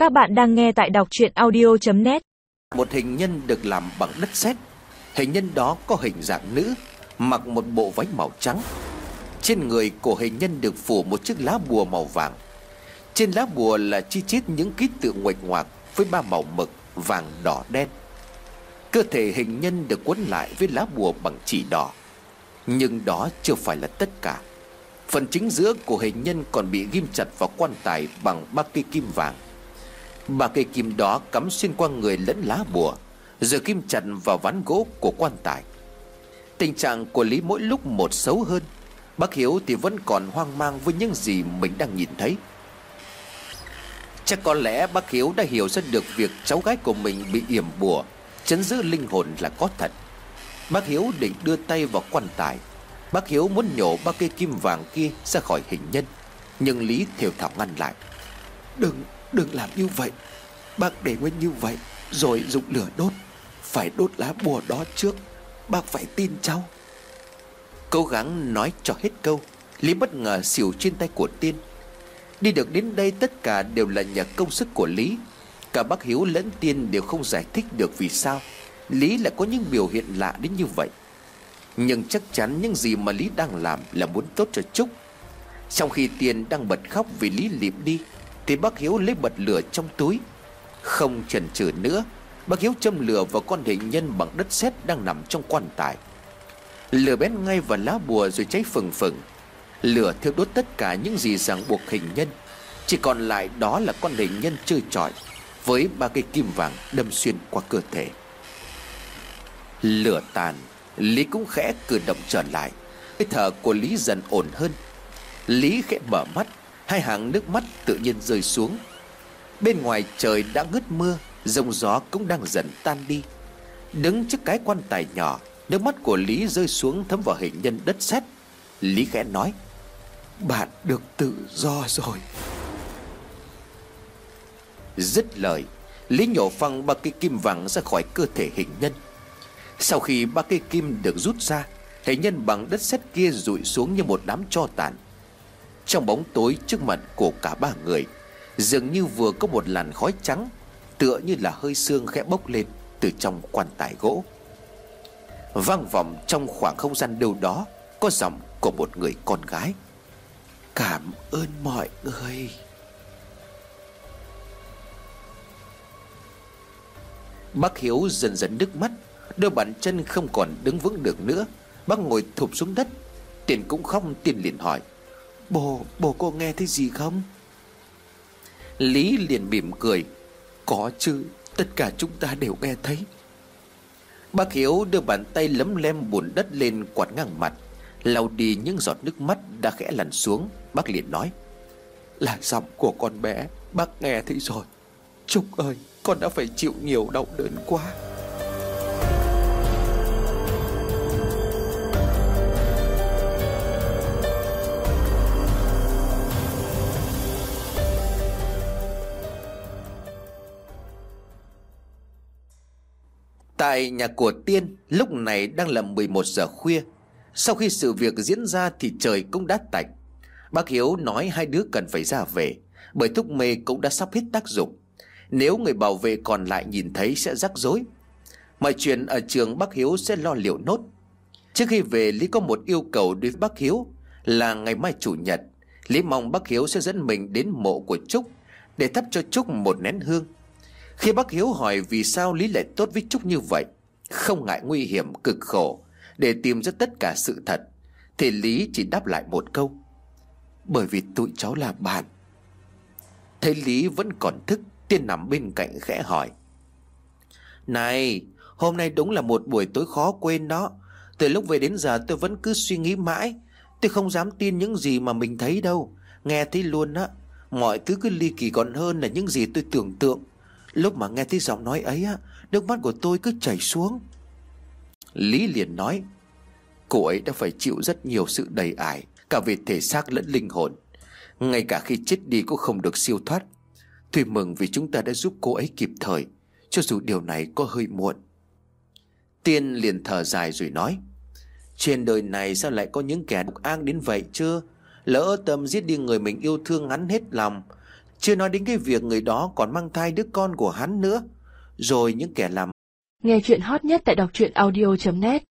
Các bạn đang nghe tại đọc truyện audio.net. Một hình nhân được làm bằng đất sét. Hình nhân đó có hình dạng nữ, mặc một bộ váy màu trắng. Trên người của hình nhân được phủ một chiếc lá bùa màu vàng. Trên lá bùa là chi chít những ký tự nguệch ngoạc với ba màu mực, vàng, đỏ, đen. Cơ thể hình nhân được quấn lại với lá bùa bằng chỉ đỏ. Nhưng đó chưa phải là tất cả. Phần chính giữa của hình nhân còn bị ghim chặt vào quan tài bằng ba cây kim vàng. Ba cây kim đó cắm xuyên qua người lẫn lá bùa, rồi ghim chặt vào ván gỗ của quan tài. Tình trạng của Lý mỗi lúc một xấu hơn. Bác Hiếu thì vẫn còn hoang mang với những gì mình đang nhìn thấy. Chắc có lẽ bác Hiếu đã hiểu ra được việc cháu gái của mình bị yểm bùa trấn giữ linh hồn là có thật. Bác Hiếu định đưa tay vào quan tài. Bác Hiếu muốn nhổ ba cây kim vàng kia ra khỏi hình nhân, nhưng Lý thều thào ngăn lại. Đừng làm như vậy. Bác để nguyên như vậy rồi dùng lửa đốt. Phải đốt lá bùa đó trước. Bác phải tin cháu. Cố gắng nói cho hết câu, Lý bất ngờ xỉu trên tay của Tiên. Đi được đến đây tất cả đều là nhờ công sức của Lý. Cả bác Hiếu lẫn Tiên đều không giải thích được vì sao Lý lại có những biểu hiện lạ đến như vậy. Nhưng chắc chắn những gì mà Lý đang làm là muốn tốt cho Trúc. Trong khi Tiên đang bật khóc vì Lý lịm đi, thì bác Hiếu lấy bật lửa trong túi. Không chần chừ nữa, bác Hiếu châm lửa vào con hình nhân bằng đất sét đang nằm trong quan tài. Lửa bén ngay vào lá bùa rồi cháy phừng phừng. Lửa thiêu đốt tất cả những gì ràng buộc hình nhân. Chỉ còn lại đó là con hình nhân trơ trọi với ba cây kim vàng đâm xuyên qua cơ thể. Lửa tàn, Lý cũng khẽ cử động trở lại. Hơi thở của Lý dần ổn hơn. Lý khẽ mở mắt, hai hàng nước mắt tự nhiên rơi xuống. Bên ngoài trời đã ngớt mưa, giông gió cũng đang dần tan đi. Đứng trước cái quan tài nhỏ, nước mắt của Lý rơi xuống thấm vào hình nhân đất sét. Lý khẽ nói: "Bạn được tự do rồi." Dứt lời, Lý nhổ phăng ba cây kim vàng ra khỏi cơ thể hình nhân. Sau khi ba cây kim được rút ra, hình nhân bằng đất sét kia rụi xuống như một đám tro tàn. Trong bóng tối trước mặt của cả ba người, dường như vừa có một làn khói trắng, tựa như là hơi sương khẽ bốc lên từ trong quan tài gỗ. Vang vọng trong khoảng không gian đâu đó có giọng của một người con gái: "Cảm ơn mọi người." Bác Hiếu dần dần nước mắt, đôi bàn chân không còn đứng vững được nữa. Bác ngồi thụp xuống đất. Tiền cũng khóc. Tiền liền hỏi: Bố có nghe thấy gì không?" Lý liền mỉm cười: "Có chứ, tất cả chúng ta đều nghe thấy." Bác Hiếu đưa bàn tay lấm lem bùn đất lên quạt ngang mặt, lau đi những giọt nước mắt đã khẽ lăn xuống. Bác liền nói: "Là giọng của con bé, bác nghe thấy rồi. Trúc ơi, con đã phải chịu nhiều đau đớn quá." Tại nhà của Tiên, lúc này đang là 11 giờ khuya. Sau khi sự việc diễn ra thì trời cũng đã tạnh. Bác Hiếu nói hai đứa cần phải ra về, bởi thuốc mê cũng đã sắp hết tác dụng. Nếu người bảo vệ còn lại nhìn thấy sẽ rắc rối. Mọi chuyện ở trường bác Hiếu sẽ lo liệu nốt. Trước khi về, Lý có một yêu cầu đối với bác Hiếu là ngày mai chủ nhật, Lý mong bác Hiếu sẽ dẫn mình đến mộ của Trúc để thắp cho Trúc một nén hương. Khi bác Hiếu hỏi vì sao Lý lại tốt với Trúc như vậy, không ngại nguy hiểm cực khổ để tìm ra tất cả sự thật, thì Lý chỉ đáp lại một câu: "Bởi vì tụi cháu là bạn." Thấy Lý vẫn còn thức, Tiên nằm bên cạnh khẽ hỏi: "Này, hôm nay đúng là một buổi tối khó quên đó. Từ lúc về đến giờ tôi vẫn cứ suy nghĩ mãi. Tôi không dám tin những gì mà mình thấy đâu. Nghe thấy luôn á, mọi thứ cứ ly kỳ còn hơn là những gì tôi tưởng tượng. Lúc mà nghe thấy giọng nói ấy á, nước mắt của tôi cứ chảy xuống." Lý liền nói: "Cô ấy đã phải chịu rất nhiều sự đầy ải, cả về thể xác lẫn linh hồn. Ngay cả khi chết đi cũng không được siêu thoát. Tôi mừng vì chúng ta đã giúp cô ấy kịp thời, cho dù điều này có hơi muộn." Tiên liền thở dài rồi nói: "Trên đời này sao lại có những kẻ độc ác đến vậy chứ? Lỡ tâm giết đi người mình yêu thương hắn hết lòng, Chưa nói đến cái việc người đó còn mang thai đứa con của hắn nữa. Rồi những kẻ làm. Nghe chuyện hot nhất tại đọc truyện audio.net.